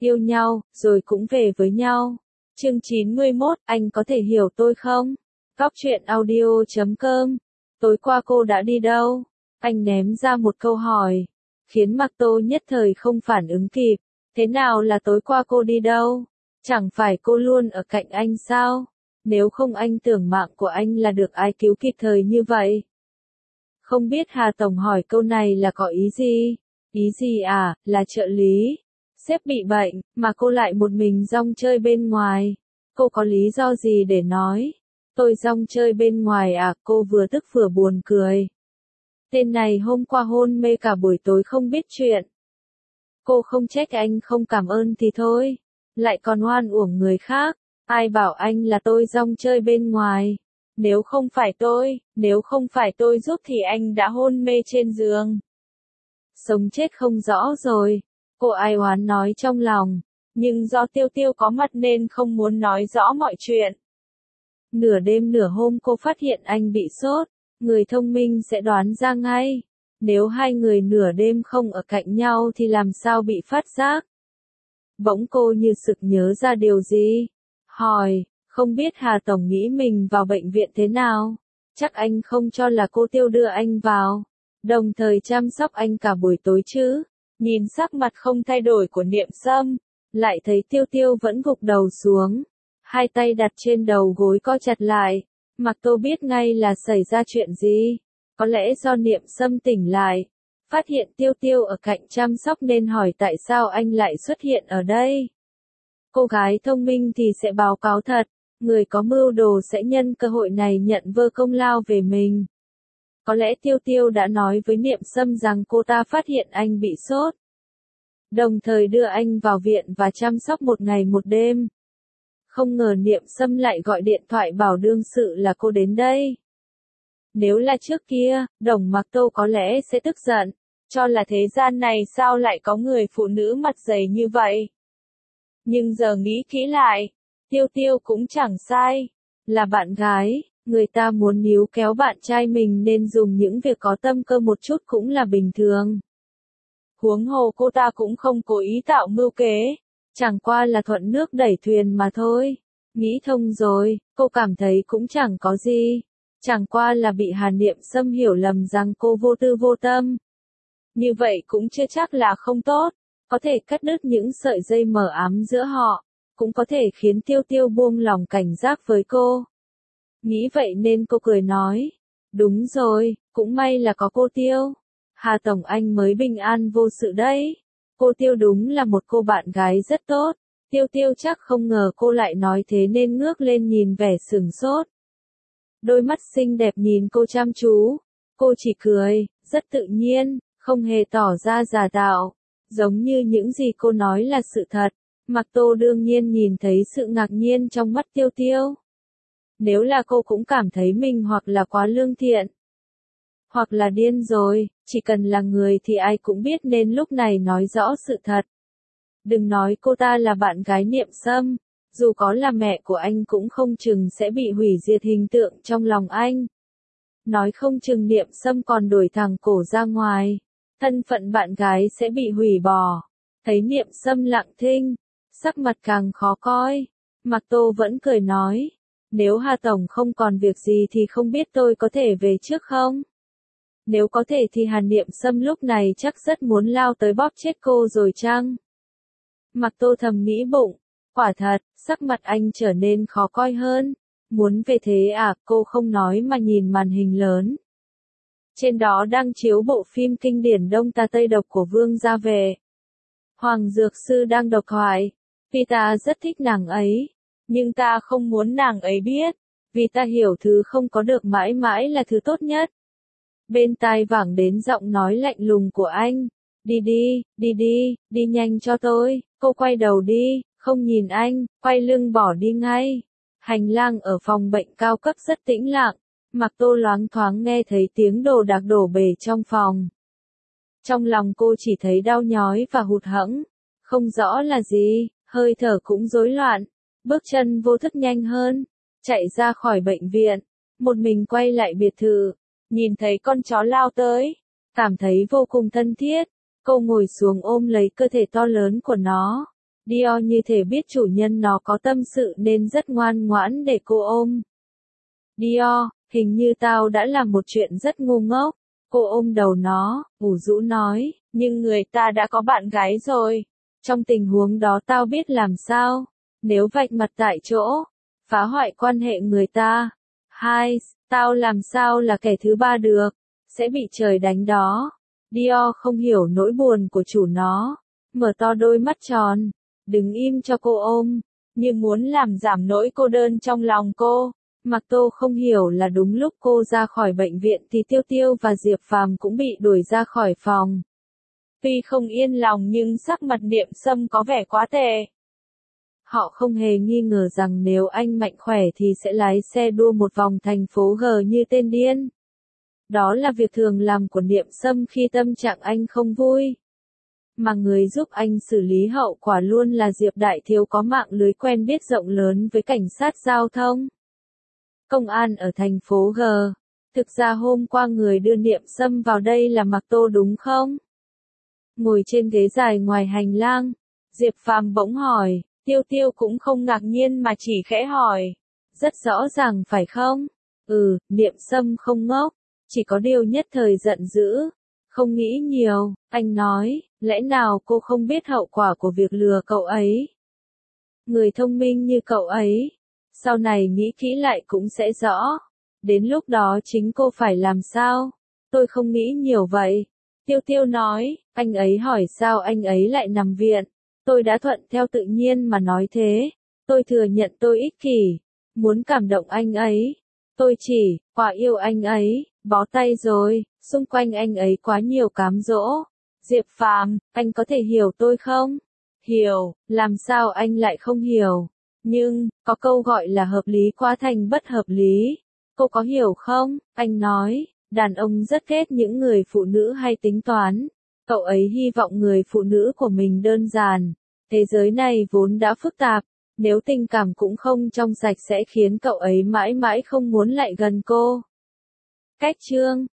yêu nhau, rồi cũng về với nhau. Chương 91, anh có thể hiểu tôi không? Góc truyện audio.com. Tối qua cô đã đi đâu? Anh ném ra một câu hỏi, khiến Mạc Tô nhất thời không phản ứng kịp. Thế nào là tối qua cô đi đâu? Chẳng phải cô luôn ở cạnh anh sao? Nếu không anh tưởng mạng của anh là được ai cứu kịp thời như vậy. Không biết Hà Tổng hỏi câu này là có ý gì? Ý gì à, là trợ lý. Sếp bị bệnh, mà cô lại một mình rong chơi bên ngoài. Cô có lý do gì để nói? Tôi rong chơi bên ngoài à, cô vừa tức vừa buồn cười. Tên này hôm qua hôn mê cả buổi tối không biết chuyện. Cô không trách anh không cảm ơn thì thôi. Lại còn oan uổng người khác. Ai bảo anh là tôi rong chơi bên ngoài. Nếu không phải tôi giúp thì anh đã hôn mê trên giường. Sống chết không rõ rồi. Cô ai oán nói trong lòng. Nhưng do Tiêu Tiêu có mặt nên không muốn nói rõ mọi chuyện. Nửa đêm nửa hôm cô phát hiện anh bị sốt. Người thông minh sẽ đoán ra ngay. Nếu hai người nửa đêm không ở cạnh nhau thì làm sao bị phát giác. Bỗng cô như sực nhớ ra điều gì. Hỏi, không biết Hà Tổng nghĩ mình vào bệnh viện thế nào? Chắc anh không cho là cô Tiêu đưa anh vào. Đồng thời chăm sóc anh cả buổi tối chứ. Nhìn sắc mặt không thay đổi của Niệm Sâm, lại thấy Tiêu Tiêu vẫn gục đầu xuống. Hai tay đặt trên đầu gối co chặt lại. Mạc Tô biết ngay là xảy ra chuyện gì. Có lẽ do Niệm Sâm tỉnh lại. Phát hiện Tiêu Tiêu ở cạnh chăm sóc nên hỏi tại sao anh lại xuất hiện ở đây. Cô gái thông minh thì sẽ báo cáo thật. Người có mưu đồ sẽ nhân cơ hội này nhận vơ công lao về mình. Có lẽ Tiêu Tiêu đã nói với Niệm Sâm rằng cô ta phát hiện anh bị sốt. Đồng thời đưa anh vào viện và chăm sóc một ngày một đêm. Không ngờ Niệm Sâm lại gọi điện thoại bảo đương sự là cô đến đây. Nếu là trước kia, Đồng Mạc Tô có lẽ sẽ tức giận. Cho là thế gian này sao lại có người phụ nữ mặt dày như vậy. Nhưng giờ nghĩ kỹ lại, Tiêu Tiêu cũng chẳng sai. Là bạn gái, người ta muốn níu kéo bạn trai mình nên dùng những việc có tâm cơ một chút cũng là bình thường. Huống hồ cô ta cũng không cố ý tạo mưu kế, chẳng qua là thuận nước đẩy thuyền mà thôi. Nghĩ thông rồi, cô cảm thấy cũng chẳng có gì. Chẳng qua là bị Hà Niệm Sâm hiểu lầm rằng cô vô tư vô tâm. Như vậy cũng chưa chắc là không tốt. Có thể cắt đứt những sợi dây mờ ám giữa họ. Cũng có thể khiến Tiêu Tiêu buông lòng cảnh giác với cô. Nghĩ vậy nên cô cười nói. Đúng rồi, cũng may là có cô Tiêu. Hà Tổng anh mới bình an vô sự đấy. Cô Tiêu đúng là một cô bạn gái rất tốt. Tiêu Tiêu chắc không ngờ cô lại nói thế nên ngước lên nhìn vẻ sửng sốt. Đôi mắt xinh đẹp nhìn cô chăm chú. Cô chỉ cười, rất tự nhiên, không hề tỏ ra giả tạo. Giống như những gì cô nói là sự thật. Mạc Tô đương nhiên nhìn thấy sự ngạc nhiên trong mắt Tiêu Tiêu. Nếu là cô cũng cảm thấy mình hoặc là quá lương thiện, hoặc là điên rồi, chỉ cần là người thì ai cũng biết nên lúc này nói rõ sự thật. Đừng nói cô ta là bạn gái Niệm Sâm, dù có là mẹ của anh cũng không chừng sẽ bị hủy diệt hình tượng trong lòng anh. Nói không chừng Niệm Sâm còn đuổi thẳng cổ ra ngoài, thân phận bạn gái sẽ bị hủy bỏ. Thấy Niệm Sâm lặng thinh, sắc mặt càng khó coi, Mạc Tô vẫn cười nói, nếu Hà Tổng không còn việc gì thì không biết tôi có thể về trước không? Nếu có thể thì Hà Niệm Sâm lúc này chắc rất muốn lao tới bóp chết cô rồi chăng? Mạc Tô thầm nghĩ bụng, quả thật, sắc mặt anh trở nên khó coi hơn. Muốn về thế à, cô không nói mà nhìn màn hình lớn. Trên đó đang chiếu bộ phim kinh điển Đông Ta Tây Độc của Vương Gia Vệ. Hoàng Dược Sư đang độc thoại, vì ta rất thích nàng ấy, nhưng ta không muốn nàng ấy biết, vì ta hiểu thứ không có được mãi mãi là thứ tốt nhất. Bên tai vẳng đến giọng nói lạnh lùng của anh, đi nhanh cho tôi, cô quay đầu đi, không nhìn anh, quay lưng bỏ đi ngay. Hành lang ở phòng bệnh cao cấp rất tĩnh lặng, Mạc Tô loáng thoáng nghe thấy tiếng đồ đạc đổ bể trong phòng. Trong lòng cô chỉ thấy đau nhói và hụt hẫng, không rõ là gì, hơi thở cũng rối loạn, bước chân vô thức nhanh hơn, chạy ra khỏi bệnh viện, một mình quay lại biệt thự, nhìn thấy con chó lao tới, cảm thấy vô cùng thân thiết, cô ngồi xuống ôm lấy cơ thể to lớn của nó, Dior như thể biết chủ nhân nó có tâm sự nên rất ngoan ngoãn để cô ôm. Dior, hình như tao đã làm một chuyện rất ngu ngốc. Cô ôm đầu nó, ủ rũ nói, nhưng người ta đã có bạn gái rồi. Trong tình huống đó tao biết làm sao. Nếu vạch mặt tại chỗ, phá hoại quan hệ người ta. Hai, tao làm sao là kẻ thứ ba được, sẽ bị trời đánh đó. Dior không hiểu nỗi buồn của chủ nó, mở to đôi mắt tròn, đứng im cho cô ôm, như muốn làm giảm nỗi cô đơn trong lòng cô. Mạc Tô không hiểu là đúng lúc cô ra khỏi bệnh viện thì Tiêu Tiêu và Diệp Phàm cũng bị đuổi ra khỏi phòng. Tuy không yên lòng nhưng sắc mặt Niệm Sâm có vẻ quá tệ. Họ không hề nghi ngờ rằng nếu anh mạnh khỏe thì sẽ lái xe đua một vòng thành phố G như tên điên. Đó là việc thường làm của Niệm Sâm khi tâm trạng anh không vui. Mà người giúp anh xử lý hậu quả luôn là Diệp Đại Thiếu có mạng lưới quen biết rộng lớn với cảnh sát giao thông. Công an ở thành phố G. Thực ra hôm qua người đưa Niệm Sâm vào đây là Mạc Tô đúng không? Ngồi trên ghế dài ngoài hành lang, Diệp Phàm bỗng hỏi, Tiêu Tiêu cũng không ngạc nhiên mà chỉ khẽ hỏi. Rất rõ ràng phải không? Niệm Sâm không ngốc, chỉ có điều nhất thời giận dữ. Không nghĩ nhiều, anh nói, lẽ nào cô không biết hậu quả của việc lừa cậu ấy? Người thông minh như cậu ấy, sau này nghĩ kỹ lại cũng sẽ rõ. Đến lúc đó chính cô phải làm sao? Tôi không nghĩ nhiều vậy. Tiêu Tiêu nói, anh ấy hỏi sao anh ấy lại nằm viện. Tôi đã thuận theo tự nhiên mà nói thế. Tôi thừa nhận tôi ích kỷ, muốn cảm động anh ấy. Tôi chỉ, quá yêu anh ấy, bó tay rồi, xung quanh anh ấy quá nhiều cám dỗ. Diệp Phàm, anh có thể hiểu tôi không? Hiểu, làm sao anh lại không hiểu? Nhưng, có câu gọi là hợp lý quá thành bất hợp lý. Cô có hiểu không? Anh nói, đàn ông rất ghét những người phụ nữ hay tính toán. Cậu ấy hy vọng người phụ nữ của mình đơn giản. Thế giới này vốn đã phức tạp. Nếu tình cảm cũng không trong sạch sẽ khiến cậu ấy mãi mãi không muốn lại gần cô. Cách chương